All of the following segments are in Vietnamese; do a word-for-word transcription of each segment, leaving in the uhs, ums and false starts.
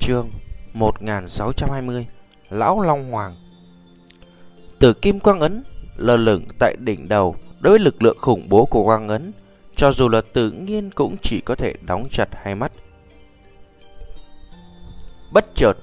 Chương một nghìn sáu trăm hai mươi Lão Long Hoàng. Tử kim quang ấn lơ lửng tại đỉnh đầu. Đối với lực lượng khủng bố của quang ấn, cho dù là Tự Nhiên cũng chỉ có thể đóng chặt hai mắt. Bất chợt,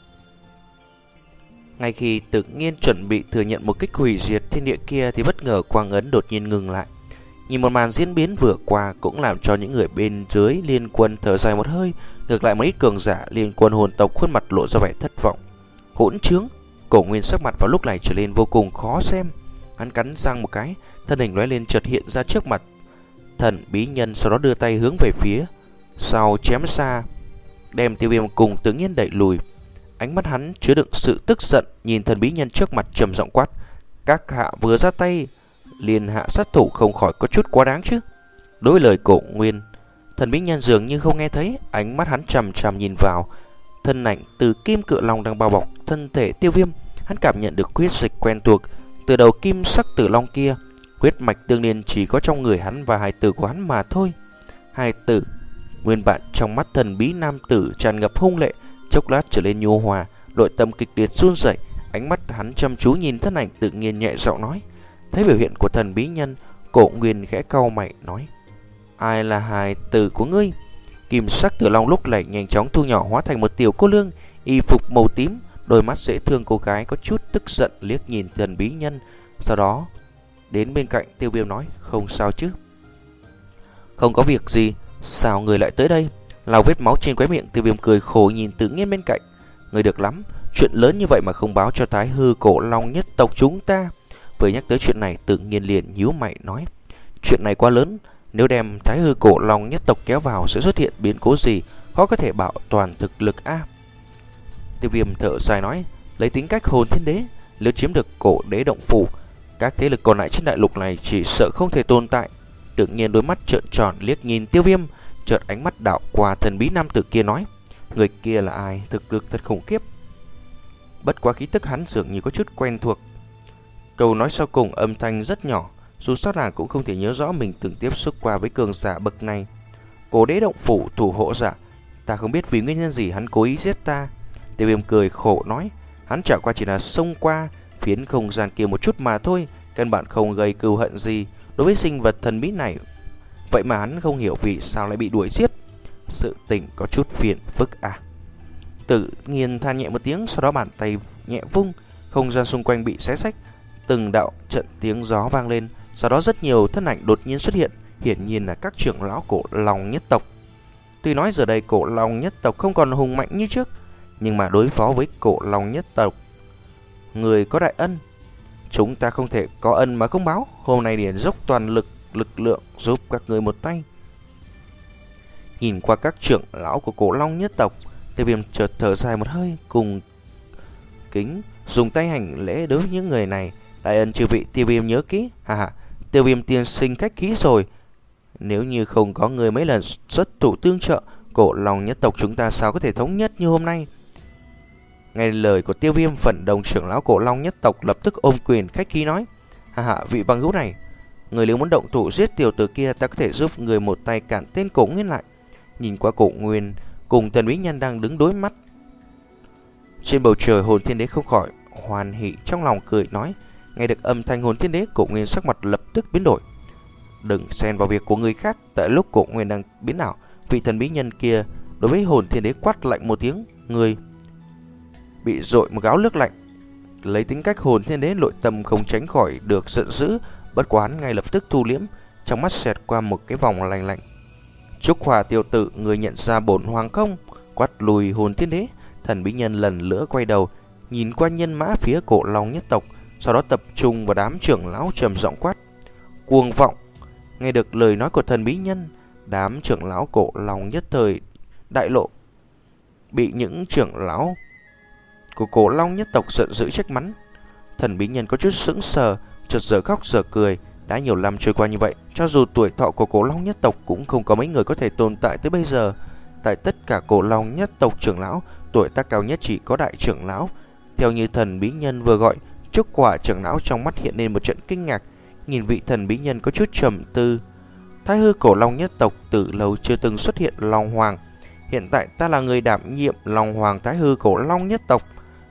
ngay khi Tự Nhiên chuẩn bị thừa nhận một kích hủy diệt thiên địa kia, thì bất ngờ quang ấn đột nhiên ngừng lại. Nhìn một màn diễn biến vừa qua cũng làm cho những người bên dưới liên quân thở dài một hơi. Ngược lại, một ít cường giả liên quân hồn tộc khuôn mặt lộ ra vẻ thất vọng. Hỗn trướng! Cổ Nguyên sắc mặt vào lúc này trở nên vô cùng khó xem. Hắn cắn răng một cái, thân hình lóe lên chợt hiện ra trước mặt Thần Bí Nhân, sau đó đưa tay hướng về phía sau chém xa, đem Tiêu Viêm cùng Tự Nhiên đẩy lùi. Ánh mắt hắn chứa đựng sự tức giận, nhìn Thần Bí Nhân trước mặt trầm giọng quát: "Các hạ vừa ra tay liền hạ sát thủ, không khỏi có chút quá đáng chứ?" Đối với lời Cổ Nguyên, Thần Bí Nhân dường như không nghe thấy. Ánh mắt hắn trầm trầm nhìn vào thân ảnh từ kim cự long đang bao bọc thân thể Tiêu Viêm. Hắn cảm nhận được huyết dịch quen thuộc từ đầu kim sắc tử long kia. Huyết mạch tương liên chỉ có trong người hắn và hài tử của hắn mà thôi. Hài tử nguyên bản trong mắt thần bí nam tử tràn ngập hung lệ, chốc lát trở lên nhu hòa, nội tâm kịch liệt run rẩy. Ánh mắt hắn chăm chú nhìn thân ảnh Tự Nhiên, nhẹ giọng nói. Thấy biểu hiện của thần bí nhân, Cổ Nguyên khẽ cau mày nói: "Ai là hài tử của ngươi?" Kim sắc tử long lúc này nhanh chóng thu nhỏ hóa thành một tiểu cô nương, y phục màu tím, đôi mắt dễ thương cô gái có chút tức giận liếc nhìn thần bí nhân, sau đó đến bên cạnh Tiêu Viêm nói: "Không sao chứ?" "Không có việc gì, sao người lại tới đây?" Lau vết máu trên khóe miệng, Tiêu Viêm cười khổ nhìn Tự Nhiên bên cạnh. "Người được lắm, chuyện lớn như vậy mà không báo cho Thái Hư Cổ Long nhất tộc chúng ta." Vừa nhắc tới chuyện này, Tự Nhiên liền nhíu mày nói: "Chuyện này quá lớn, nếu đem Thái Hư Cổ Long nhất tộc kéo vào sẽ xuất hiện biến cố gì, khó có thể bảo toàn thực lực a." Tiêu Viêm thở dài nói: "Lấy tính cách hồn thiên đế, nếu chiếm được cổ đế động phủ, các thế lực còn lại trên đại lục này chỉ sợ không thể tồn tại." Tự Nhiên đôi mắt trợn tròn liếc nhìn Tiêu Viêm, chợt ánh mắt đảo qua thần bí nam tử kia nói: "Người kia là ai? Thực lực thật khủng khiếp." Bất quá khí tức hắn dường như có chút quen thuộc. Câu nói sau cùng âm thanh rất nhỏ, dù sao nàng cũng không thể nhớ rõ mình từng tiếp xúc qua với cường giả bậc này. "Cổ đế động phủ thủ hộ giả, ta không biết vì nguyên nhân gì hắn cố ý giết ta." Tiêu Viêm cười khổ nói: "Hắn chẳng qua chỉ là xông qua phiến không gian kia một chút mà thôi, căn bản không gây cừu hận gì đối với sinh vật thần bí này. Vậy mà hắn không hiểu vì sao lại bị đuổi giết. Sự tình có chút phiền phức à." Tự Nhiên than nhẹ một tiếng, sau đó bàn tay nhẹ vung, không gian xung quanh bị xé xách, từng đạo trận tiếng gió vang lên, sau đó rất nhiều thân ảnh đột nhiên xuất hiện, hiển nhiên là các trưởng lão Cổ Long nhất tộc. Tuy nói giờ đây Cổ Long nhất tộc không còn hùng mạnh như trước, nhưng mà đối phó với Cổ Long nhất tộc, người có đại ân, chúng ta không thể có ân mà không báo. Hôm nay liền dốc toàn lực lực lượng giúp các người một tay." Nhìn qua các trưởng lão của Cổ Long nhất tộc, Tiêu Viêm chợt thở dài một hơi, cùng kính dùng tay hành lễ đối với những người này. "Đại ân chư vị Tiêu Viêm nhớ kỹ." "Hà hà, Tiêu Viêm tiên sinh khách khí rồi. Nếu như không có người mấy lần xuất thủ tương trợ, Cổ Long nhất tộc chúng ta sao có thể thống nhất như hôm nay?" Nghe lời của Tiêu Viêm, phần đông trưởng lão Cổ Long nhất tộc lập tức ôm quyền khách khí nói: "Hà hà, vị bằng hữu này, người nếu muốn động thủ giết tiểu tử kia, ta có thể giúp người một tay cản tên Cổ Nguyên lại." Nhìn qua Cổ Nguyên cùng thần bí nhân đang đứng đối mắt trên bầu trời, hồn thiên đế không khỏi hoan hỉ trong lòng, cười nói. Nghe được âm thanh hồn thiên đế, Cổ Nguyên sắc mặt lập tức biến đổi. "Đừng xen vào việc của người khác." Tại lúc Cổ Nguyên đang biến ảo, vị thần bí nhân kia đối với hồn thiên đế quát lạnh một tiếng. Người bị dội một gáo nước lạnh. Lấy tính cách hồn thiên đế, nội tâm không tránh khỏi được giận dữ, bất quá hắn ngay lập tức thu liễm, trong mắt xẹt qua một cái vòng lạnh lạnh. "Trúc Hòa tiểu tử, người nhận ra bổn hoàng không?" Quát lùi hồn thiên đế, thần bí nhân lần nữa quay đầu nhìn qua nhân mã phía Cổ Long nhất tộc, sau đó tập trung vào đám trưởng lão trầm giọng quát: "Cuồng vọng!" Nghe được lời nói của thần bí nhân, đám trưởng lão Cổ Long nhất thời đại lộ, bị những trưởng lão của Cổ Long nhất tộc giận dữ trách mắng. Thần bí nhân có chút sững sờ, chợt giờ khóc giờ cười. Đã nhiều năm trôi qua như vậy, cho dù tuổi thọ của Cổ Long nhất tộc cũng không có mấy người có thể tồn tại tới bây giờ. Tại tất cả Cổ Long nhất tộc trưởng lão, tuổi tác cao nhất chỉ có đại trưởng lão. Theo như thần bí nhân vừa gọi, Trúc Quả trưởng lão trong mắt hiện lên một trận kinh ngạc, nhìn vị thần bí nhân có chút trầm tư. Thái Hư Cổ Long nhất tộc từ lâu chưa từng xuất hiện Long Hoàng, Hiện tại ta là người đảm nhiệm Long Hoàng Thái Hư Cổ Long nhất tộc.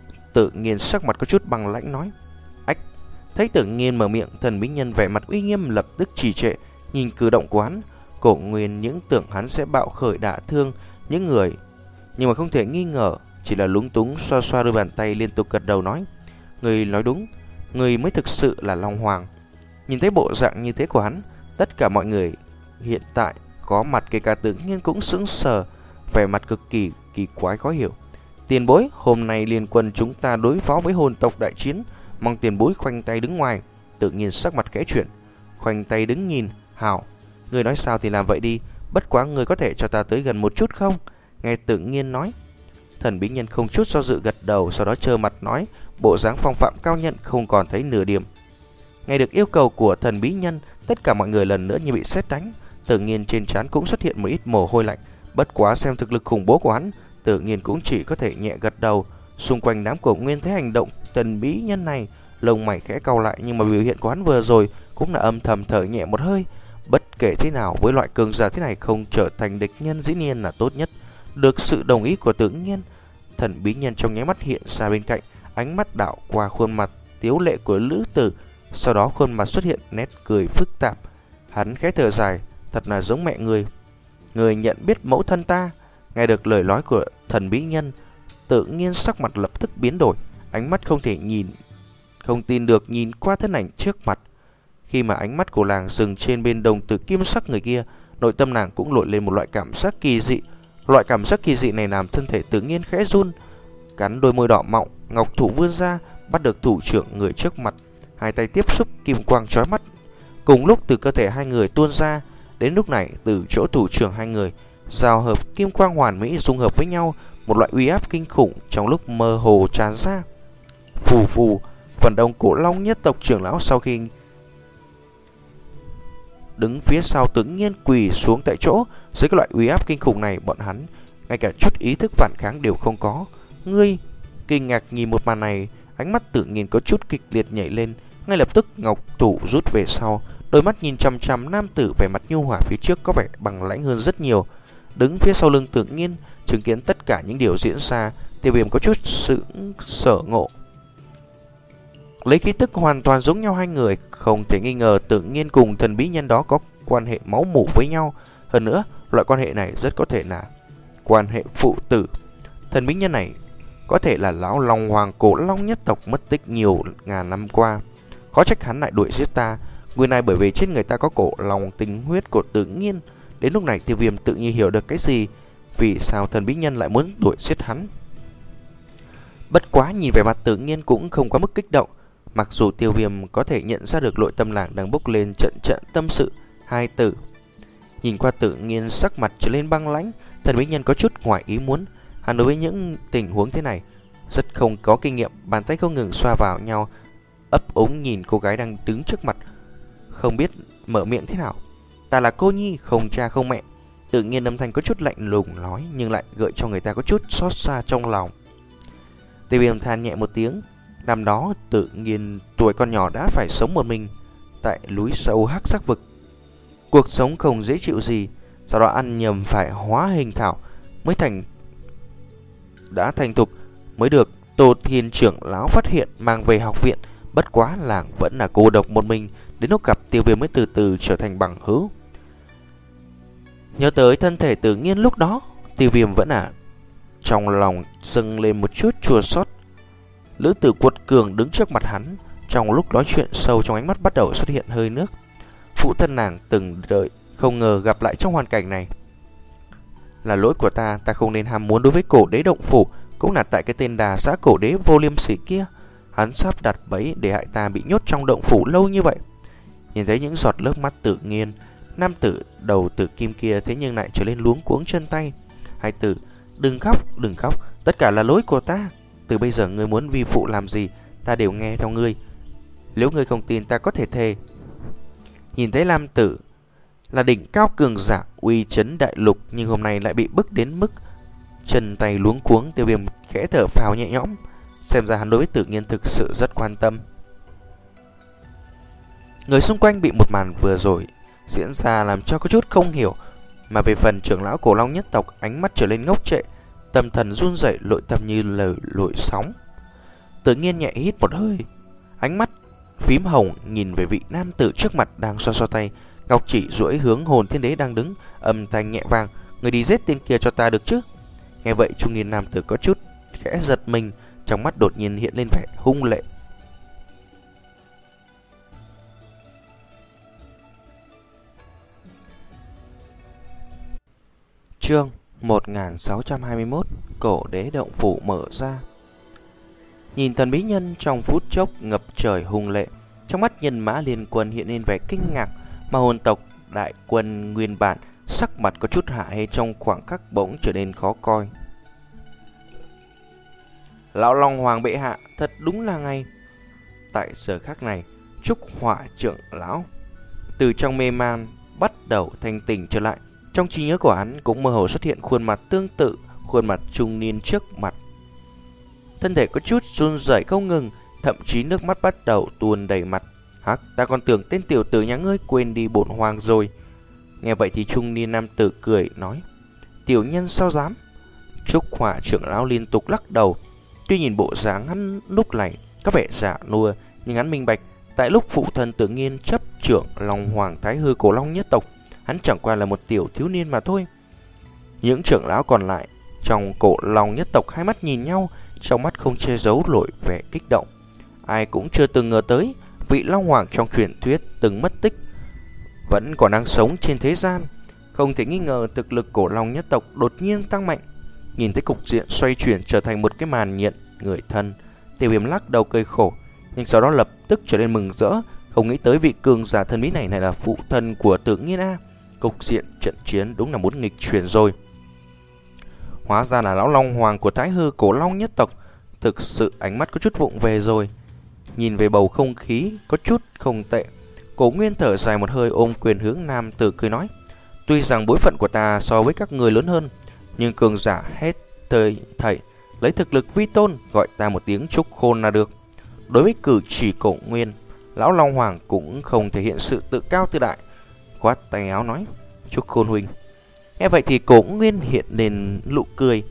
Tự nhiên sắc mặt có chút bằng lãnh nói. Ách. Thấy Tự nhiên mở miệng, Thần bí nhân vẻ mặt uy nghiêm lập tức trì trệ. Nhìn cử động của hắn, Cổ Nguyên những tưởng hắn sẽ bạo khởi đả thương những người, nhưng mà không thể nghi ngờ, chỉ là lúng túng xoa xoa đôi bàn tay, liên tục gật đầu nói. Người nói đúng, người mới thực sự là Long Hoàng. Nhìn thấy bộ dạng như thế của hắn, tất cả mọi người hiện tại có mặt kể cả Tự nhiên cũng sững sờ, vẻ mặt cực kỳ kỳ quái khó hiểu. Tiền bối, hôm nay liên quân chúng ta đối phó với hồn tộc đại chiến, mong tiền bối khoanh tay đứng ngoài. Tự nhiên sắc mặt khẽ chuyển, khoanh tay đứng nhìn. Hảo, người nói sao thì làm vậy đi, bất quá người có thể cho ta tới gần một chút không? Nghe Tự nhiên nói, Thần bí nhân không chút do dự gật đầu, sau đó trơ mặt nói, bộ dáng phong phạm cao nhận không còn thấy nửa điểm. Nghe được yêu cầu của thần bí nhân, tất cả mọi người lần nữa như bị sét đánh. Tự nhiên trên trán cũng xuất hiện một ít mồ hôi lạnh. Bất quá xem thực lực khủng bố của hắn, Tự nhiên cũng chỉ có thể nhẹ gật đầu. Xung quanh đám Cổ Nguyên thấy hành động thần bí nhân này, lông mày khẽ cau lại, nhưng mà biểu hiện của hắn vừa rồi cũng là âm thầm thở nhẹ một hơi. Bất kể thế nào, với loại cường giả thế này không trở thành địch nhân dĩ nhiên là tốt nhất. Được sự đồng ý của Tự nhiên, thần bí nhân trong nháy mắt hiện ra bên cạnh, ánh mắt đảo qua khuôn mặt tiếu lệ của Lữ Tử, sau đó khuôn mặt xuất hiện nét cười phức tạp. Hắn khẽ thở dài, thật là giống mẹ người. Người nhận biết mẫu thân ta. Nghe được lời nói của thần bí nhân, Tự nhiên sắc mặt lập tức biến đổi, ánh mắt không thể nhìn, không tin được nhìn qua thân ảnh trước mặt. Khi mà ánh mắt của nàng dừng trên bên đồng tử kim sắc người kia, nội tâm nàng cũng nổi lên một loại cảm giác kỳ dị. Loại cảm giác kỳ dị này làm thân thể Tự nhiên khẽ run, cắn đôi môi đỏ mọng, ngọc thủ vươn ra, bắt được thủ trưởng người trước mặt. Hai tay tiếp xúc kim quang chói mắt, cùng lúc từ cơ thể hai người tuôn ra. Đến lúc này, từ chỗ thủ trưởng hai người giao hợp kim quang hoàn mỹ dung hợp với nhau, một loại uy áp kinh khủng trong lúc mơ hồ tràn ra. Phù phù, phần đông Cổ Long nhất tộc trưởng lão sau khi đứng phía sau Tự nhiên quỳ xuống tại chỗ. Dưới cái loại uy áp kinh khủng này, bọn hắn ngay cả chút ý thức phản kháng đều không có. Ngươi kinh ngạc nhìn một màn này, ánh mắt Tự nhiên có chút kịch liệt nhảy lên. Ngay lập tức ngọc thủ rút về sau, đôi mắt nhìn chằm chằm nam tử vẻ mặt nhu hòa phía trước có vẻ bằng lãnh hơn rất nhiều. Đứng phía sau lưng Tự nhiên, chứng kiến tất cả những điều diễn ra, Tiêu Viêm có chút sự sở ngộ. Lấy khí tức hoàn toàn giống nhau hai người, không thể nghi ngờ Tự nhiên cùng thần bí nhân đó có quan hệ máu mủ với nhau. Hơn nữa, loại quan hệ này rất có thể là quan hệ phụ tử. Thần bí nhân này có thể là lão Long Hoàng Cổ Long nhất tộc mất tích nhiều ngàn năm qua. Khó trách hắn lại đuổi giết ta. Nguyên này bởi vì trên người ta có cổ long tinh huyết của Tự nhiên. Đến lúc này Tiêu Viêm tự nhiên hiểu được cái gì, vì sao thần bí nhân lại muốn đuổi giết hắn. Bất quá nhìn vẻ mặt Tự nhiên cũng không quá mức kích động. Mặc dù Tiêu Viêm có thể nhận ra được nội tâm nàng đang bốc lên trận trận tâm sự hai tử. Nhìn qua Tự nhiên sắc mặt trở lên băng lãnh, thần bí nhân có chút ngoài ý muốn. Hắn đối với những tình huống thế này rất không có kinh nghiệm, bàn tay không ngừng xoa vào nhau, ấp úng nhìn cô gái đang đứng trước mặt, không biết mở miệng thế nào. Ta là cô nhi, không cha không mẹ. Tự nhiên âm thanh có chút lạnh lùng nói, nhưng lại gợi cho người ta có chút xót xa trong lòng. Tiêu Viêm than nhẹ một tiếng. Năm đó Tự nhiên tuổi còn nhỏ đã phải sống một mình tại núi sâu hắc sắc vực. Cuộc sống không dễ chịu gì, sau đó ăn nhầm phải hóa hình thảo mới thành đã thành thục, mới được Tô Thiên trưởng lão phát hiện mang về học viện. Bất quá làng vẫn là cô độc một mình, đến lúc gặp Tiêu Viêm mới từ từ trở thành bằng hữu. Nhớ tới thân thể Tự nhiên lúc đó, Tiêu Viêm vẫn là trong lòng dâng lên một chút chua xót. Lữ tử quật cường đứng trước mặt hắn, trong lúc nói chuyện sâu trong ánh mắt bắt đầu xuất hiện hơi nước. Phụ thân nàng từng đợi không ngờ gặp lại trong hoàn cảnh này. Là lỗi của ta, ta không nên ham muốn đối với Cổ Đế động phủ, cũng là tại cái tên đà xã Cổ Đế vô liêm sỉ kia. Hắn sắp đặt bẫy để hại ta bị nhốt trong động phủ lâu như vậy. Nhìn thấy những giọt nước mắt Tự nhiên, nam tử đầu tử kim kia thế nhưng lại trở lên luống cuống chân tay. Hai tử, đừng khóc, đừng khóc, tất cả là lỗi của ta. Từ bây giờ ngươi muốn vi phụ làm gì, ta đều nghe theo ngươi. Nếu ngươi không tin, ta có thể thề. Nhìn thấy nam tử là đỉnh cao cường giả uy chấn đại lục, nhưng hôm nay lại bị bức đến mức chân tay luống cuống. Tiêu Viêm khẽ thở phào nhẹ nhõm, xem ra hắn đối với Tự nhiên thực sự rất quan tâm. Người xung quanh bị một màn vừa rồi diễn ra làm cho có chút không hiểu. Mà về phần trưởng lão Cổ Long nhất tộc, ánh mắt trở lên ngốc trệ, tâm thần run rẩy, nội tâm như lời lội sóng. Tự nhiên nhẹ hít một hơi, ánh mắt phím hồng nhìn về vị nam tử trước mặt đang xoa xoa tay, ngọc chỉ duỗi hướng Hồn Thiên Đế đang đứng, âm thanh nhẹ vang: "Người đi giết tên kia cho ta được chứ?" Nghe vậy trung niên nam tử có chút khẽ giật mình, trong mắt đột nhiên hiện lên vẻ hung lệ. Chương một nghìn sáu trăm hai mươi mốt. Cổ Đế động phủ mở ra. Nhìn thần bí nhân trong phút chốc ngập trời hung lệ, trong mắt nhân mã liên quân hiện lên vẻ kinh ngạc, mà hồn tộc đại quân nguyên bản sắc mặt có chút hạ hê trong khoảng khắc bỗng trở nên khó coi. Lão Long Hoàng bệ hạ, thật đúng là ngay. Tại giờ khắc này, Trúc Hỏa trưởng lão từ trong mê man bắt đầu thanh tỉnh trở lại. Trong trí nhớ của hắn cũng mơ hồ xuất hiện khuôn mặt tương tự khuôn mặt trung niên trước mặt. Thân thể có chút run rẩy không ngừng, thậm chí nước mắt bắt đầu tuôn đầy mặt. Hắc, ta còn tưởng tên tiểu tử nhà ngươi quên đi bổn hoàng rồi. Nghe vậy thì trung niên nam tử cười nói: "Tiểu nhân sao dám?" Trúc Hỏa trưởng lão liên tục lắc đầu. Tuy nhìn bộ dáng hắn lúc này có vẻ giả nua, nhưng hắn minh bạch, tại lúc phụ thân Tự Nhiên chấp trưởng Long Hoàng Thái Hư Cổ Long nhất tộc, hắn chẳng qua là một tiểu thiếu niên mà thôi. Những trưởng lão còn lại trong Cổ Long nhất tộc hai mắt nhìn nhau, trong mắt không che giấu nổi vẻ kích động. Ai cũng chưa từng ngờ tới vị Long Hoàng trong truyền thuyết từng mất tích vẫn còn đang sống trên thế gian. Không thể nghi ngờ thực lực Cổ Long nhất tộc đột nhiên tăng mạnh. Nhìn thấy cục diện xoay chuyển trở thành một cái màn nhận người thân, Tiêu Viêm lắc đầu cười khổ, nhưng sau đó lập tức trở nên mừng rỡ. Không nghĩ tới vị cường giả thần bí này này là phụ thân của Tự Nhiên a. Cục diện trận chiến đúng là muốn nghịch chuyển rồi. Hóa ra là lão Long Hoàng của Thái Hư Cổ Long nhất tộc. Thực sự ánh mắt có chút vụng về rồi. Nhìn về bầu không khí có chút không tệ, Cổ Nguyên thở dài một hơi, ôm quyền hướng nam tử cười nói: "Tuy rằng bối phận của ta so với các người lớn hơn, nhưng cường giả hết thời thảy lấy thực lực vi tôn, gọi ta một tiếng Trúc Khôn là được." Đối với cử chỉ Cổ Nguyên, lão Long Hoàng cũng không thể hiện sự tự cao tự đại, khoát tay áo nói: "Trúc Khôn huynh." Nghe vậy thì Cổ Nguyên hiện lên nụ cười.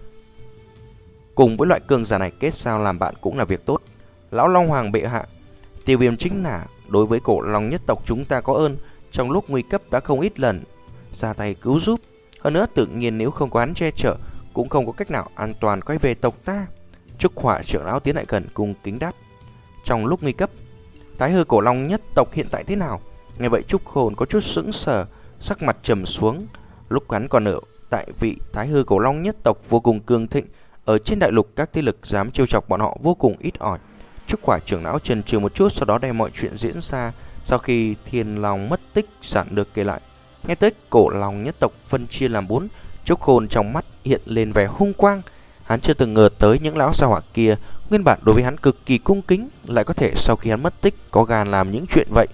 Cùng với loại cường giả này kết giao làm bạn cũng là việc tốt. Lão Long Hoàng bệ hạ, Tiêu Viêm chính là đối với Cổ Long nhất tộc chúng ta có ơn, trong lúc nguy cấp đã không ít lần ra tay cứu giúp. Hơn nữa Tự Nhiên nếu không có hắn che chở, cũng không có cách nào an toàn quay về tộc ta. Trúc Hỏa trưởng lão tiến lại gần cung kính đáp: "Trong lúc nguy cấp, Thái Hư Cổ Long nhất tộc hiện tại thế nào?" Nghe vậy Trúc Khôn có chút sững sờ, sắc mặt trầm xuống. Lúc hắn còn ở tại vị Thái Hư Cổ Long nhất tộc vô cùng cường thịnh, ở trên đại lục các thế lực dám trêu chọc bọn họ vô cùng ít ỏi. Trúc Hỏa trưởng lão chần chừ một chút, sau đó đem mọi chuyện diễn ra sau khi Thiên Long mất tích giản được kể lại. Nghe tới Cổ Long nhất tộc phân chia làm bốn, Trúc Khôn trong mắt hiện lên vẻ hung quang. Hắn chưa từng ngờ tới những lão gia hỏa kia nguyên bản đối với hắn cực kỳ cung kính, lại có thể sau khi hắn mất tích có gan làm những chuyện vậy.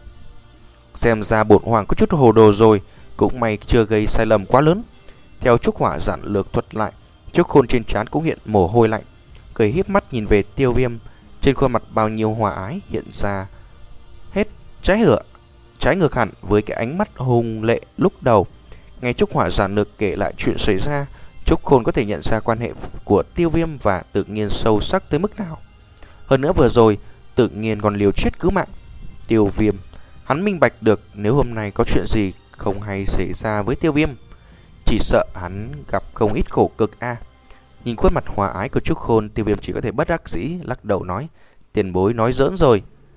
Xem ra bổn hoàng có chút hồ đồ rồi, cũng may chưa gây sai lầm quá lớn. Theo Trúc Hỏa giản lược thuật lại, Trúc Khôn trên trán cũng hiện mồ hôi lạnh, cười híp mắt nhìn về Tiêu Viêm, trên khuôn mặt bao nhiêu hòa ái hiện ra hết trái hửa trái ngược hẳn với cái ánh mắt hung lệ lúc đầu. Nghe Trúc Hỏa giản lược kể lại chuyện xảy ra, Trúc Khôn có thể nhận ra quan hệ của Tiêu Viêm và Tự Nhiên sâu sắc tới mức nào. Hơn nữa vừa rồi Tự Nhiên còn liều chết cứu mạng Tiêu Viêm. Hắn minh bạch được nếu hôm nay có chuyện gì không hay xảy ra với Tiêu Viêm, chỉ sợ hắn gặp không ít khổ cực a. À. Nhìn khuôn mặt hòa ái của Trúc Khôn, Tiêu Viêm chỉ có thể bất đắc dĩ lắc đầu nói: "Tiền bối nói giỡn rồi."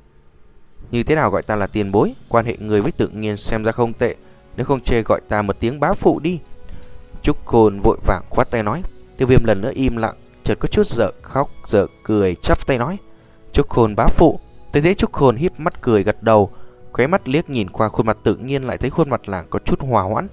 "Như thế nào gọi ta là tiền bối? Quan hệ người với Tự Nhiên xem ra không tệ, nếu không chê gọi ta một tiếng bá phụ đi." Trúc Khôn vội vàng khoát tay nói. Tiêu Viêm lần nữa im lặng, chợt có chút dở khóc dở cười, chắp tay nói: "Trúc Khôn bá phụ." Tới thế Trúc Khôn híp mắt cười gật đầu, khóe mắt liếc nhìn qua khuôn mặt Tự Nhiên, lại thấy khuôn mặt làng có chút hòa hoãn.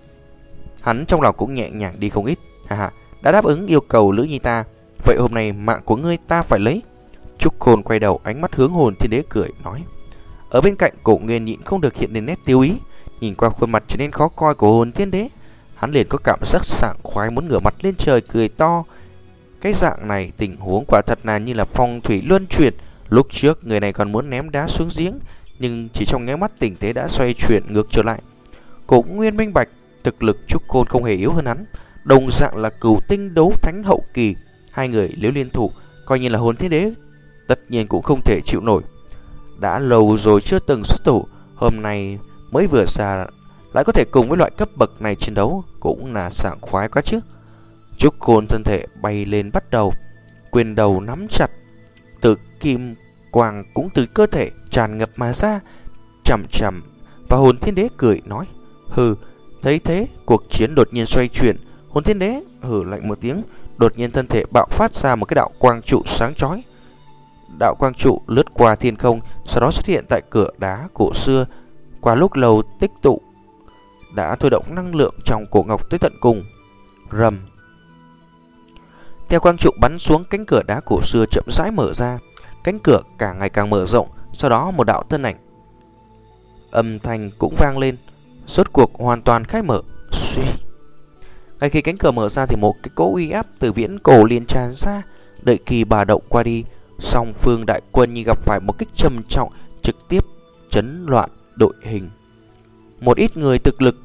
Hắn trong lòng cũng nhẹ nhàng đi không ít. "Ha ha, đã đáp ứng yêu cầu Lữ Nhi ta, vậy hôm nay mạng của ngươi ta phải lấy." Trúc Khôn quay đầu, ánh mắt hướng Hồn Thiên Đế cười nói. Ở bên cạnh Cổ Nguyên nhịn không được hiện lên nét tiêu ý, nhìn qua khuôn mặt trở nên khó coi của Hồn Thiên Đế, hắn liền có cảm giác sảng khoái muốn ngửa mặt lên trời cười to. Cái dạng này tình huống quả thật là như là phong thủy luân chuyển. Lúc trước người này còn muốn ném đá xuống giếng, nhưng chỉ trong nháy mắt tình thế đã xoay chuyển ngược trở lại. Cổ Nguyên minh bạch, Thực lực Trúc Khôn không hề yếu hơn hắn, đồng dạng là cửu tinh đấu thánh hậu kỳ. Hai người nếu liên thủ, coi như là hồn thiên đế tất nhiên cũng không thể chịu nổi. Đã lâu rồi chưa từng xuất thủ, hôm nay mới vừa ra lại có thể cùng với loại cấp bậc này chiến đấu, cũng là sảng khoái quá chứ. Trúc Khôn thân thể bay lên bắt đầu, quyền đầu nắm chặt, từ kim quang cũng từ cơ thể tràn ngập mà ra, chằm chằm và hồn thiên đế cười nói: hừ. Thấy thế, cuộc chiến đột nhiên xoay chuyển. Hồn thiên đế hừ lạnh một tiếng, đột nhiên thân thể bạo phát ra một cái đạo quang trụ sáng chói. Đạo quang trụ lướt qua thiên không, sau đó xuất hiện tại cửa đá cổ xưa. Qua lúc lâu tích tụ, đã thôi động năng lượng trong cổ ngọc tới tận cùng. Rầm. Theo quang trụ bắn xuống, cánh cửa đá cổ xưa chậm rãi mở ra. Cánh cửa càng ngày càng mở rộng, sau đó một đạo thân ảnh âm thanh cũng vang lên, rốt cuộc hoàn toàn khai mở. Suy. Ngay khi cánh cửa mở ra thì một cái cỗ uy áp từ viễn cổ liền tràn ra. Đợi khi bà động qua đi, song phương đại quân như gặp phải một kích trầm trọng, trực tiếp chấn loạn đội hình. Một ít người thực lực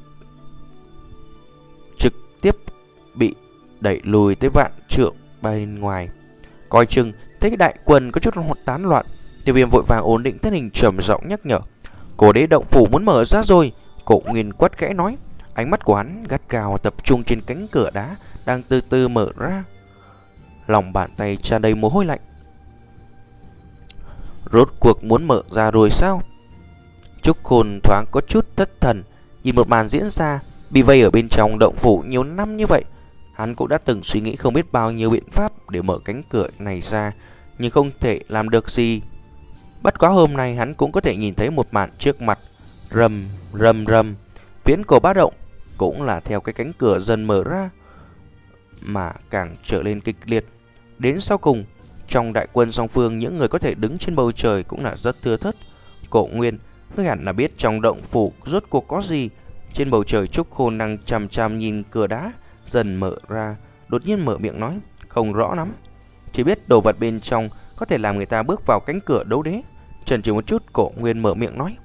trực tiếp bị đẩy lùi tới vạn trượng bên ngoài. Coi chừng thấy cái đại quân có chút tán loạn, Tiêu Viêm vội vàng ổn định thân hình, trầm giọng nhắc nhở: cổ đế động phủ muốn mở ra rồi. Cổ Nguyên quát khẽ nói, ánh mắt của hắn gắt gao tập trung trên cánh cửa đá đang từ từ mở ra. Lòng bàn tay tràn đầy mồ hôi lạnh. Rốt cuộc muốn mở ra rồi sao? Trúc Khôn thoáng có chút thất thần, nhìn một màn diễn ra. Bị vây ở bên trong động phủ nhiều năm như vậy, hắn cũng đã từng suy nghĩ không biết bao nhiêu biện pháp để mở cánh cửa này ra, nhưng không thể làm được gì. Bất quá hôm nay hắn cũng có thể nhìn thấy một màn trước mặt. Rầm rầm rầm, viễn cổ bá động cũng là theo cái cánh cửa dần mở ra mà càng trở lên kịch liệt. Đến sau cùng, trong đại quân song phương, những người có thể đứng trên bầu trời cũng là rất thưa thớt. Cổ Nguyên, ngươi hẳn là biết trong động phủ rốt cuộc có gì. Trên bầu trời, Trúc Khôn đang chằm chằm nhìn cửa đá dần mở ra, đột nhiên mở miệng nói, không rõ lắm, chỉ biết đồ vật bên trong có thể làm người ta bước vào cánh cửa đấu đế. Chần chừ một chút, Cổ Nguyên mở miệng nói,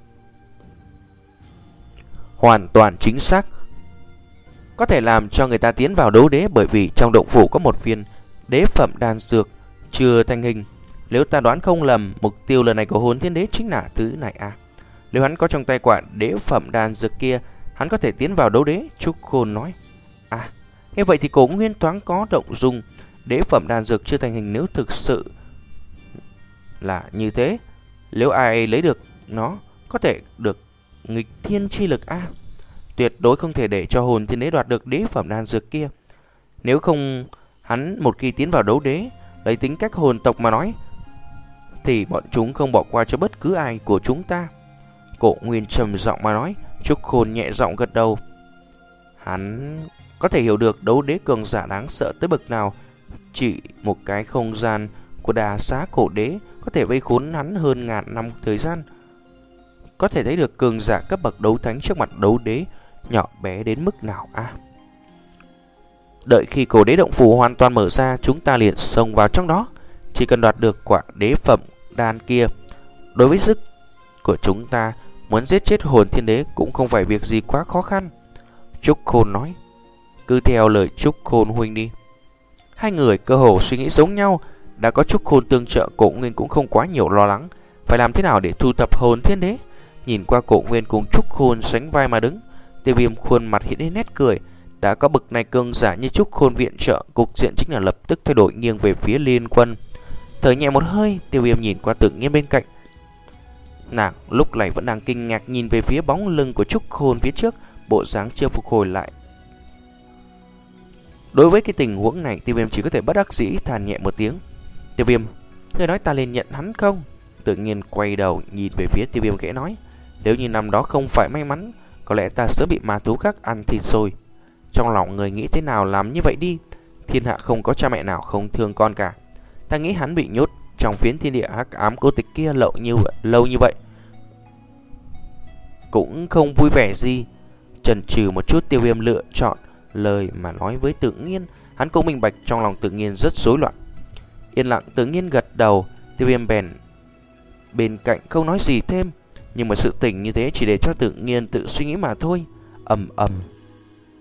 hoàn toàn chính xác, có thể làm cho người ta tiến vào đấu đế, bởi vì trong động phủ có một viên đế phẩm đan dược chưa thành hình. Nếu ta đoán không lầm, mục tiêu lần này của Hồn Thiên Đế chính là thứ này à? Nếu hắn có trong tay quả đế phẩm đan dược kia, hắn có thể tiến vào đấu đế. Trúc Khôn nói. À, như vậy thì Cổ Nguyên thoáng có động dung. Đế phẩm đan dược chưa thành hình, nếu thực sự là như thế, nếu ai lấy được nó, có thể được nghịch thiên chi lực a. À, tuyệt đối không thể để cho Hồn Thiên Đế đoạt được đế phẩm đan dược kia. Nếu không, hắn một khi tiến vào đấu đế, lấy tính cách hồn tộc mà nói, thì bọn chúng không bỏ qua cho bất cứ ai của chúng ta. Cổ Nguyên trầm giọng mà nói. Trúc Khôn nhẹ giọng gật đầu. Hắn có thể hiểu được đấu đế cường giả đáng sợ tới bậc nào. Chỉ một cái không gian của đà xá cổ đế có thể vây khốn hắn hơn ngàn năm thời gian. Có thể thấy được cường giả cấp bậc đấu thánh trước mặt đấu đế nhỏ bé đến mức nào a. À, đợi khi cổ đế động phủ hoàn toàn mở ra, chúng ta liền xông vào trong đó. Chỉ cần đoạt được quả đế phẩm đan kia, đối với sức của chúng ta, muốn giết chết Hồn Thiên Đế cũng không phải việc gì quá khó khăn. Trúc Khôn nói. Cứ theo lời Trúc Khôn huynh đi. Hai người cơ hồ suy nghĩ giống nhau. Đã có Trúc Khôn tương trợ, Cổ Nguyên cũng không quá nhiều lo lắng phải làm thế nào để thu thập Hồn Thiên Đế. Nhìn qua Cổ Nguyên cùng Trúc Khôn sánh vai mà đứng, Tiêu Viêm khuôn mặt hiện lên nét cười. Đã có bậc này cường giả như Trúc Khôn viện trợ, cục diện chính là lập tức thay đổi, nghiêng về phía Liên Quân. Thở nhẹ một hơi, Tiêu Viêm nhìn qua Tự Nhiên bên cạnh. Nàng lúc này vẫn đang kinh ngạc nhìn về phía bóng lưng của Trúc Khôn phía trước, bộ dáng chưa phục hồi lại. Đối với cái tình huống này, Tiêu Viêm chỉ có thể bất đắc dĩ than nhẹ một tiếng. Tiêu Viêm, ngươi nói ta nên nhận hắn không? Tự Nhiên quay đầu nhìn về phía Tiêu Viêm khẽ nói, nếu như năm đó không phải may mắn, có lẽ ta sớm bị ma thú khác ăn thịt rồi. Trong lòng người nghĩ thế nào làm như vậy đi. Thiên hạ không có cha mẹ nào không thương con cả. Ta nghĩ hắn bị nhốt trong phiến thiên địa hắc ám cô tịch kia lâu như vậy, lâu như vậy cũng không vui vẻ gì. Chần chừ một chút, Tiêu Viêm lựa chọn lời mà nói với Tự Nhiên. Hắn cũng minh bạch trong lòng Tự Nhiên rất rối loạn. Yên lặng, Tự Nhiên gật đầu. Tiêu Viêm bèn bên cạnh không nói gì thêm. Nhưng mà sự tình như thế chỉ để cho Tự Nhiên tự suy nghĩ mà thôi. Ầm ầm.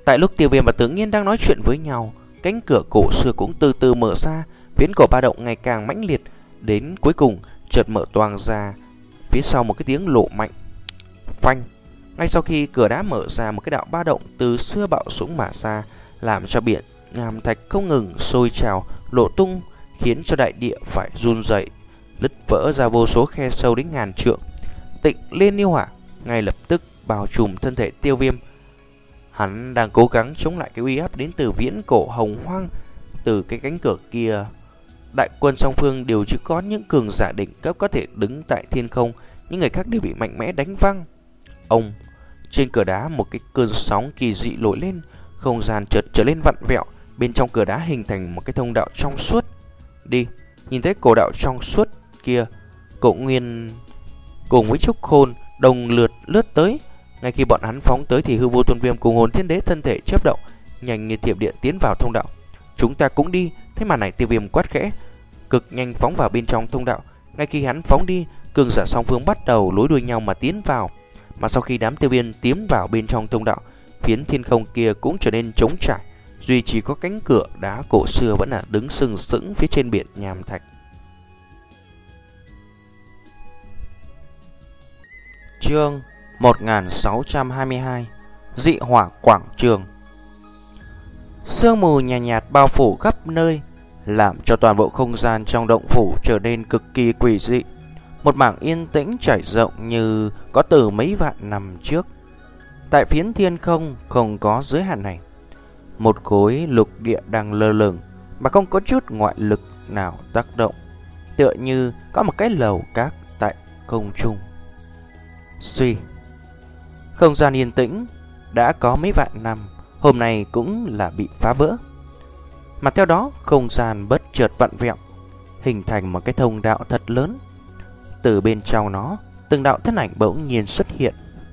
Tại lúc Tiêu Viêm và Tướng Nghiên đang nói chuyện với nhau, cánh cửa cổ xưa cũng từ từ mở ra, viễn cổ ba động ngày càng mãnh liệt, đến cuối cùng chợt mở toang ra. Phía sau một cái tiếng lộ mạnh, phanh. Ngay sau khi cửa đá mở ra, một cái đạo ba động từ xưa bạo sũng mà ra, làm cho biển nham thạch không ngừng sôi trào, lộ tung, khiến cho đại địa phải run rẩy, nứt vỡ ra vô số khe sâu đến ngàn trượng. Tịnh Liên Yêu Hỏa ngay lập tức bao trùm thân thể Tiêu Viêm. Hắn đang cố gắng chống lại cái uy áp đến từ viễn cổ hồng hoang. Từ cái cánh cửa kia, đại quân song phương đều chỉ có những cường giả đỉnh cấp có thể đứng tại thiên không, những người khác đều bị mạnh mẽ đánh văng. Ông trên cửa đá, một cái cơn sóng kỳ dị nổi lên, không gian chợt trở lên vặn vẹo, bên trong cửa đá hình thành một cái thông đạo trong suốt. Đi, nhìn thấy cổ đạo trong suốt kia, Cậu Nguyên cùng với Trúc Khôn đồng lượt lướt tới. Ngay khi bọn hắn phóng tới thì Hư Vô Tôn Viêm cùng Hồn Thiên Đế thân thể chớp động, nhanh như thiểm điện tiến vào thông đạo. Chúng ta cũng đi. Thế mà này, Tiêu Viêm quát khẽ, cực nhanh phóng vào bên trong thông đạo. Ngay khi hắn phóng đi, cường giả song phương bắt đầu nối đuôi nhau mà tiến vào. Mà sau khi đám Tiêu Viêm tiến vào bên trong thông đạo, phiến thiên không kia cũng trở nên trống trải, duy chỉ có cánh cửa đá cổ xưa vẫn là đứng sừng sững phía trên biển nham thạch. Chương một nghìn sáu trăm hai mươi hai. Dị hỏa quảng trường. Sương mù nhàn nhạt, nhạt bao phủ khắp nơi, làm cho toàn bộ không gian trong động phủ trở nên cực kỳ quỷ dị. Một mảng yên tĩnh trải rộng như có từ mấy vạn năm trước. Tại phiến thiên không không có giới hạn này, một khối lục địa đang lơ lửng mà không có chút ngoại lực nào tác động, tựa như có một cái lầu cát tại không trung. Suy, không gian yên tĩnh đã có mấy vạn năm, hôm nay cũng là bị phá vỡ. Mà theo đó, không gian bất chợt vặn vẹo, hình thành một cái thông đạo thật lớn. Từ bên trong nó, từng đạo thân ảnh bỗng nhiên xuất hiện.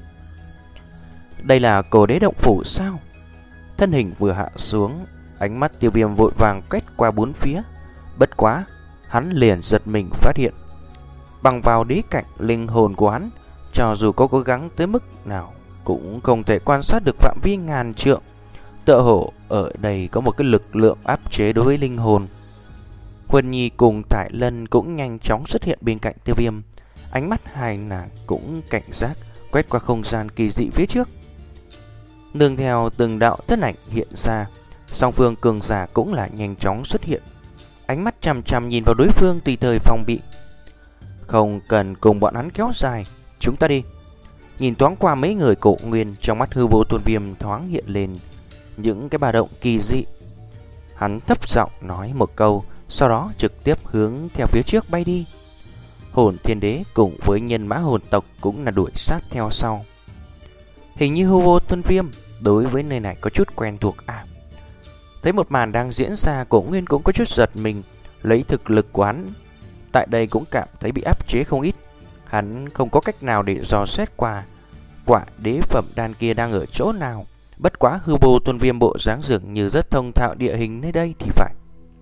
Đây là cổ đế động phủ sao? Thân hình vừa hạ xuống, ánh mắt Tiêu Viêm vội vàng quét qua bốn phía. Bất quá, hắn liền giật mình phát hiện, bằng vào đế cảnh linh hồn của hắn, cho dù có cố gắng tới mức nào cũng không thể quan sát được phạm vi ngàn trượng. Tựa hồ ở đây có một cái lực lượng áp chế đối với linh hồn. Huân Nhi cùng Thải Lân cũng nhanh chóng xuất hiện bên cạnh Tiêu Viêm. Ánh mắt hai nàng cũng cảnh giác quét qua không gian kỳ dị phía trước. Nương theo từng đạo thân ảnh hiện ra, song phương cường giả cũng là nhanh chóng xuất hiện, ánh mắt chằm chằm nhìn vào đối phương tùy thời phòng bị. Không cần cùng bọn hắn kéo dài, chúng ta đi. Nhìn thoáng qua mấy người Cổ Nguyên, trong mắt Hư Vô Tôn Viêm thoáng hiện lên những cái ba động kỳ dị. Hắn thấp giọng nói một câu, sau đó trực tiếp hướng theo phía trước bay đi. Hồn Thiên Đế cùng với nhân mã hồn tộc cũng là đuổi sát theo sau. Hình như Hư Vô Tôn Viêm đối với nơi này có chút quen thuộc à. Thấy một màn đang diễn ra, Cổ Nguyên cũng có chút giật mình. Lấy thực lực của hắn tại đây cũng cảm thấy bị áp chế không ít. Hắn không có cách nào để dò xét qua quả đế phẩm đan kia đang ở chỗ nào. Bất quá Hư Vô Tôn Viêm bộ dáng dường như rất thông thạo địa hình nơi đây thì phải.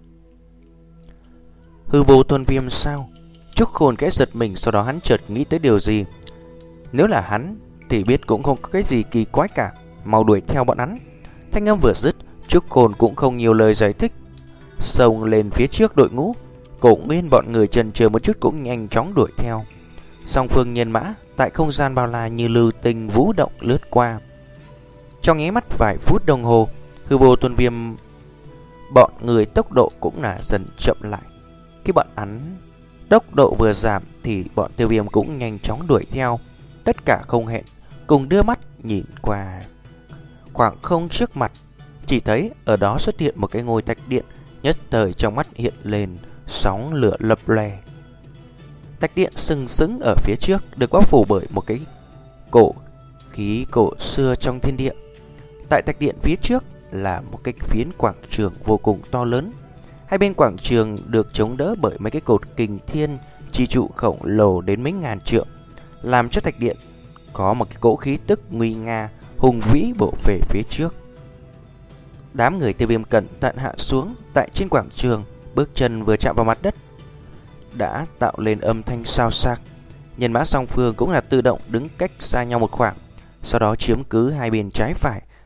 Hư Vô Tôn Viêm sao? Trúc Khôn cái giật mình, sau đó hắn chợt nghĩ tới điều gì. Nếu là hắn thì biết cũng không có cái gì kỳ quái cả, mau đuổi theo bọn hắn. Thanh âm vừa dứt, Trúc Khôn cũng không nhiều lời giải thích, xông lên phía trước đội ngũ. Cổ Nguyên bọn người chần chừ một chút cũng nhanh chóng đuổi theo. Song phương nhân mã tại không gian bao la như lưu tinh vũ động lướt qua. Trong nháy mắt vài phút đồng hồ, Hư Vô Tôn Viêm bọn người tốc độ cũng là dần chậm lại. Khi bọn hắn tốc độ vừa giảm thì bọn Tiêu Viêm cũng nhanh chóng đuổi theo. Tất cả không hẹn cùng đưa mắt nhìn qua khoảng không trước mặt, chỉ thấy ở đó xuất hiện một cái ngôi thạch điện. Nhất thời trong mắt hiện lên sóng lửa lập lòe. Thạch điện sừng sững ở phía trước, được bao phủ bởi một cái cổ khí cổ xưa trong thiên địa. Tại thạch điện phía trước là một cái phiến quảng trường vô cùng to lớn. Hai bên quảng trường được chống đỡ bởi mấy cái cột kình thiên chi trụ khổng lồ đến mấy ngàn trượng, làm cho thạch điện có một cái cỗ khí tức nguy nga hùng vĩ bổ về phía trước. Đám người Tiêu Viêm cẩn thận hạ xuống tại trên quảng trường, bước chân vừa chạm vào mặt đất đã tạo lên âm thanh xao xạc. Nhân mã song phương cũng là tự động đứng cách xa nhau một khoảng, sau đó chiếm cứ hai bên trái phải,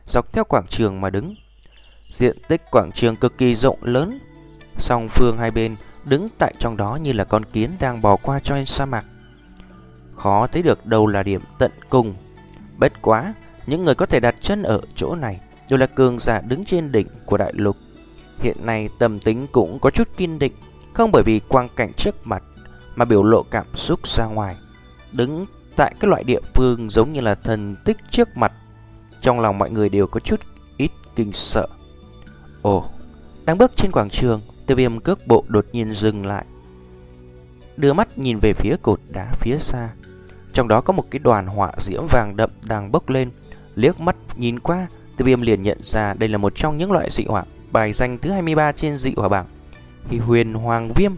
dọc theo quảng trường mà đứng. Diện tích quảng trường cực kỳ rộng lớn, song phương hai bên đứng tại trong đó như là con kiến đang bò qua trên sa mạc. Khó thấy được đâu là điểm tận cùng. Bất quá, những người có thể đặt chân ở chỗ này đều là cường giả đứng trên đỉnh của đại lục. Hiện nay tâm tính cũng có chút kiên định, không bởi vì quang cảnh trước mặt mà biểu lộ cảm xúc ra ngoài. Đứng tại cái loại địa phương giống như là thần tích trước mặt, trong lòng mọi người đều có chút ít kinh sợ. Ồ, đang bước trên quảng trường, Tiêu Viêm cước bộ đột nhiên dừng lại, đưa mắt nhìn về phía cột đá phía xa. Trong đó có một cái đoàn hỏa diễm vàng đậm đang bốc lên. Liếc mắt nhìn qua, Tiêu Viêm liền nhận ra đây là một trong những loại dị hỏa bài danh thứ hai mươi ba trên dị hỏa bảng, Huyền Hoàng Viêm.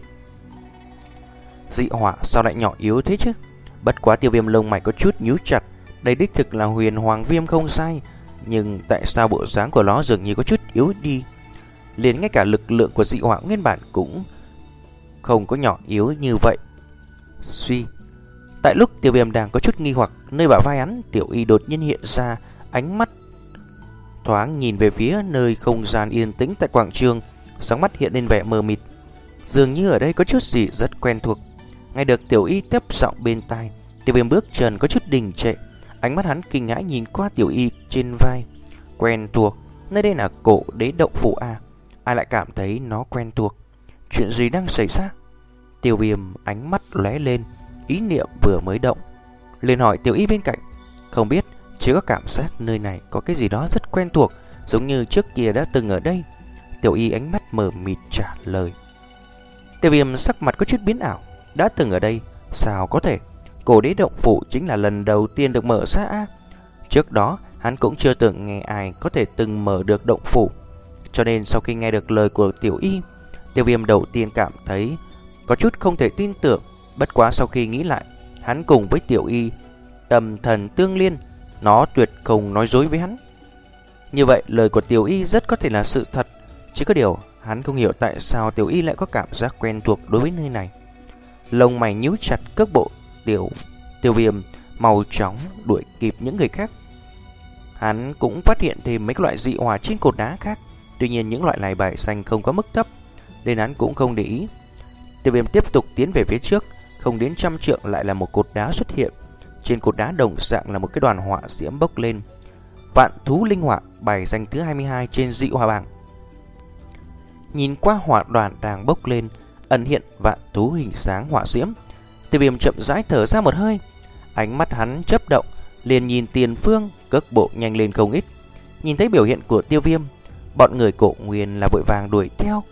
Dị hỏa sao lại nhỏ yếu thế chứ? Bất quá Tiêu Viêm lông mày có chút nhíu chặt. Đây đích thực là Huyền Hoàng Viêm không sai, nhưng tại sao bộ dáng của nó dường như có chút yếu đi? Liền ngay cả lực lượng của dị hỏa nguyên bản cũng không có nhỏ yếu như vậy. Suy, tại lúc Tiêu Viêm đang có chút nghi hoặc, nơi bả vai hắn, Tiểu Y đột nhiên hiện ra, ánh mắt thoáng nhìn về phía nơi không gian yên tĩnh tại quảng trường, sáng mắt hiện lên vẻ mờ mịt, dường như ở đây có chút gì rất quen thuộc. Nghe được Tiểu Y tiếp giọng bên tai, Tiêu Viêm bước chân có chút đình trệ, ánh mắt hắn kinh ngãi nhìn qua Tiểu Y trên vai. Quen thuộc, nơi đây là Cổ Đế Động Phủ à? Ai lại cảm thấy nó quen thuộc? Chuyện gì đang xảy ra? Tiêu Viêm ánh mắt lóe lên, ý niệm vừa mới động, liền hỏi Tiểu Y bên cạnh. Không biết, chỉ có cảm giác nơi này có cái gì đó rất quen thuộc, giống như trước kia đã từng ở đây. Tiểu Y ánh mắt mờ mịt trả lời. Tiêu Viêm sắc mặt có chút biến ảo. Đã từng ở đây? Sao có thể? Cổ Đế Động Phủ chính là lần đầu tiên được mở ra à? Trước đó hắn cũng chưa từng nghe ai có thể từng mở được động phủ, cho nên sau khi nghe được lời của Tiểu Y, Tiêu Viêm đầu tiên cảm thấy có chút không thể tin tưởng. Bất quá sau khi nghĩ lại, hắn cùng với Tiểu Y tâm thần tương liên, nó tuyệt không nói dối với hắn. Như vậy lời của Tiểu Y rất có thể là sự thật. Chỉ có điều hắn không hiểu tại sao Tiểu Y lại có cảm giác quen thuộc đối với nơi này. Lông mày nhíu chặt, cước bộ Tiểu Tiêu Viêm mau chóng đuổi kịp những người khác. Hắn cũng phát hiện thêm mấy loại dị hỏa trên cột đá khác. Tuy nhiên những loại này bài xanh không có mức thấp, nên hắn cũng không để ý. Tiêu Viêm tiếp tục tiến về phía trước, không đến trăm trượng lại là một cột đá xuất hiện. Trên cột đá đồng dạng là một cái đoàn hỏa diễm bốc lên. Vạn thú linh hỏa, bài danh thứ hai mươi hai trên dị hỏa bảng. Nhìn qua hỏa đoàn đang bốc lên, ẩn hiện vạn thú hình dáng hỏa diễm, Tiêu Viêm chậm rãi thở ra một hơi. Ánh mắt hắn chớp động, liền nhìn tiền phương, cước bộ nhanh lên không ít. Nhìn thấy biểu hiện của Tiêu Viêm, bọn người Cổ Nguyên là vội vàng đuổi theo,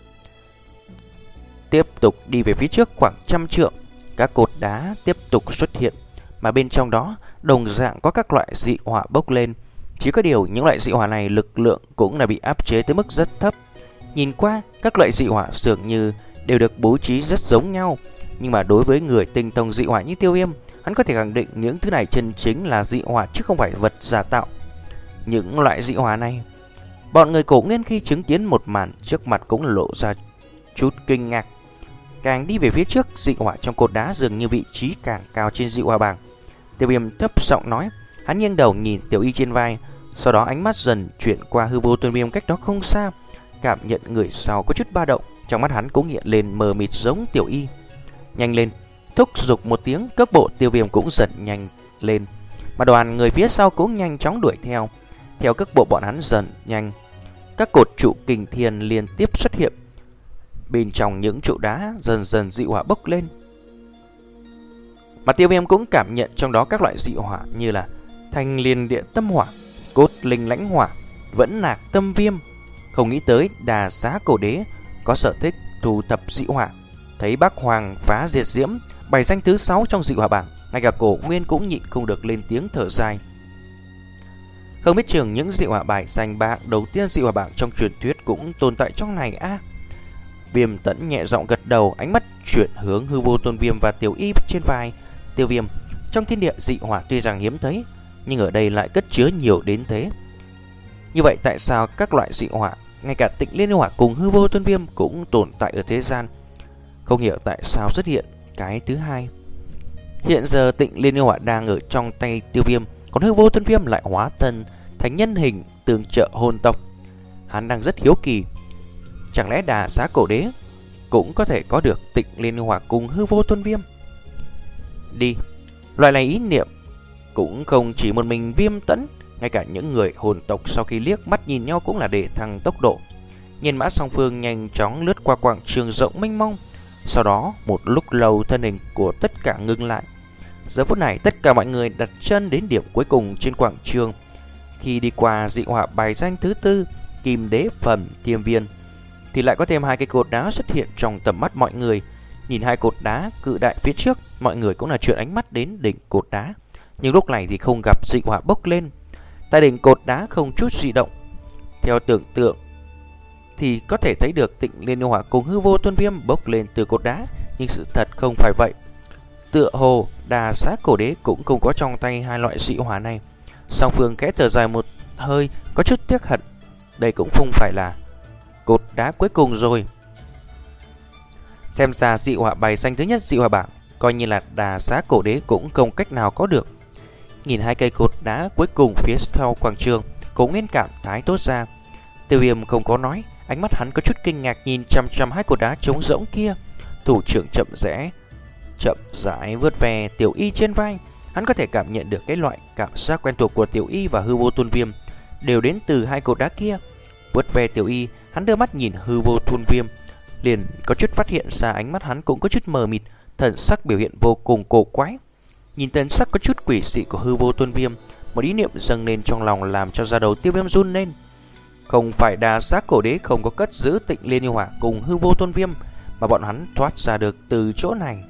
tiếp tục đi về phía trước khoảng trăm trượng. Các cột đá tiếp tục xuất hiện, mà bên trong đó đồng dạng có các loại dị hỏa bốc lên. Chỉ có điều những loại dị hỏa này lực lượng cũng là bị áp chế tới mức rất thấp. Nhìn qua các loại dị hỏa dường như đều được bố trí rất giống nhau, nhưng mà đối với người tinh thông dị hỏa như Tiêu Viêm, hắn có thể khẳng định những thứ này chân chính là dị hỏa chứ không phải vật giả tạo. Những loại dị hỏa này, bọn người Cổ Nguyên khi chứng kiến một màn trước mặt cũng lộ ra chút kinh ngạc. Càng đi về phía trước, dị hỏa trong cột đá dường như vị trí càng cao trên dị hỏa bảng. Tiêu Viêm thấp giọng nói. Hắn nghiêng đầu nhìn Tiểu Y trên vai, sau đó ánh mắt dần chuyển qua hư vô tôn viêm cách đó không xa, cảm nhận người sau có chút ba động. Trong mắt hắn cũng hiện lên mờ mịt giống Tiểu Y. Nhanh lên, thúc giục một tiếng, cước bộ Tiêu Viêm cũng dần nhanh lên, mà đoàn người phía sau cũng nhanh chóng đuổi theo. Theo cước bộ bọn hắn dần nhanh, các cột trụ kình thiên liên tiếp xuất hiện. Bên trong những trụ đá dần dần dị hỏa bốc lên, mà Tiêu Viêm cũng cảm nhận trong đó các loại dị hỏa như là thanh liên địa tâm hỏa, cốt linh lãnh hỏa, vẫn nạc tâm viêm. Không nghĩ tới Đà Giá Cổ Đế có sở thích thu thập dị hỏa. Thấy Bắc Hoàng phá diệt diễm, bài danh thứ sáu trong dị hỏa bảng, ngay cả Cổ Nguyên cũng nhịn không được lên tiếng thở dài. Không biết chừng những dị hỏa bài danh bảng đầu tiên dị hỏa bảng trong truyền thuyết cũng tồn tại trong này a. À? Viêm Tẫn nhẹ giọng gật đầu, ánh mắt chuyển hướng hư vô tôn viêm và Tiểu Y trên vai. Tiêu Viêm, trong thiên địa dị hỏa tuy rằng hiếm thấy, nhưng ở đây lại cất chứa nhiều đến thế. Như vậy tại sao các loại dị hỏa, ngay cả Tịnh Liên Hỏa cùng hư vô tôn viêm cũng tồn tại ở thế gian? Không hiểu tại sao xuất hiện cái thứ hai. Hiện giờ Tịnh Liên Hỏa đang ở trong tay Tiêu Viêm, còn hư vô tôn viêm lại hóa thân thành nhân hình tương trợ hồn tộc. Hắn đang rất hiếu kỳ, chẳng lẽ Đà Xá Cổ Đế cũng có thể có được Tịnh Liên Hỏa cùng Hư Vô Tôn Viêm? Đi, loại này ý niệm cũng không chỉ một mình Viêm Tẫn, ngay cả những người hồn tộc sau khi liếc mắt nhìn nhau cũng là để thăng tốc độ. Nhân mã song phương nhanh chóng lướt qua quảng trường rộng mênh mông. Sau đó một lúc lâu thân hình của tất cả ngưng lại. Giờ phút này tất cả mọi người đặt chân đến điểm cuối cùng trên quảng trường. Khi đi qua dị hỏa bài danh thứ tư, Kim Đế Phẩm Tiêm Viên, thì lại có thêm hai cái cột đá xuất hiện trong tầm mắt mọi người. Nhìn hai cột đá cự đại phía trước, mọi người cũng là chuyển ánh mắt đến đỉnh cột đá. Nhưng lúc này thì không gặp dị hỏa bốc lên. Tại đỉnh cột đá không chút dị động. Theo tưởng tượng thì có thể thấy được Tịnh Liên Hỏa cùng Hư Vô Tôn Viêm bốc lên từ cột đá, nhưng sự thật không phải vậy. Tựa hồ Đà Xá Cổ Đế cũng không có trong tay hai loại dị hỏa này. Song phương khẽ thở dài một hơi, có chút tiếc hận. Đây cũng không phải là cột đá cuối cùng rồi. Xem ra dị hỏa bài danh thứ nhất dị hỏa bảng coi như là Đà Xá Cổ Đế cũng không cách nào có được. Nhìn hai cây cột đá cuối cùng phía sau quảng trường, cũng nên cảm thái tốt ra. Tiêu Viêm không có nói, ánh mắt hắn có chút kinh ngạc nhìn chăm chăm hai cột đá trống rỗng kia. Thủ trưởng chậm rãi chậm rãi vớt ve Tiểu Y trên vai. Hắn có thể cảm nhận được cái loại cảm giác quen thuộc của Tiểu Y và Hư Vô Tôn Viêm đều đến từ hai cột đá kia. Vớt ve Tiểu Y, hắn đưa mắt nhìn Hư Vô Tôn Viêm, liền có chút phát hiện ra ánh mắt hắn cũng có chút mờ mịt, thần sắc biểu hiện vô cùng cổ quái. Nhìn thần sắc có chút quỷ dị của Hư Vô Tôn Viêm, một ý niệm dâng lên trong lòng làm cho da đầu Tiêu Viêm run lên. Không phải Đà Xá Cổ Đế không có cất giữ Tịnh Liên Yêu Hỏa cùng Hư Vô Tôn Viêm, mà bọn hắn thoát ra được từ chỗ này.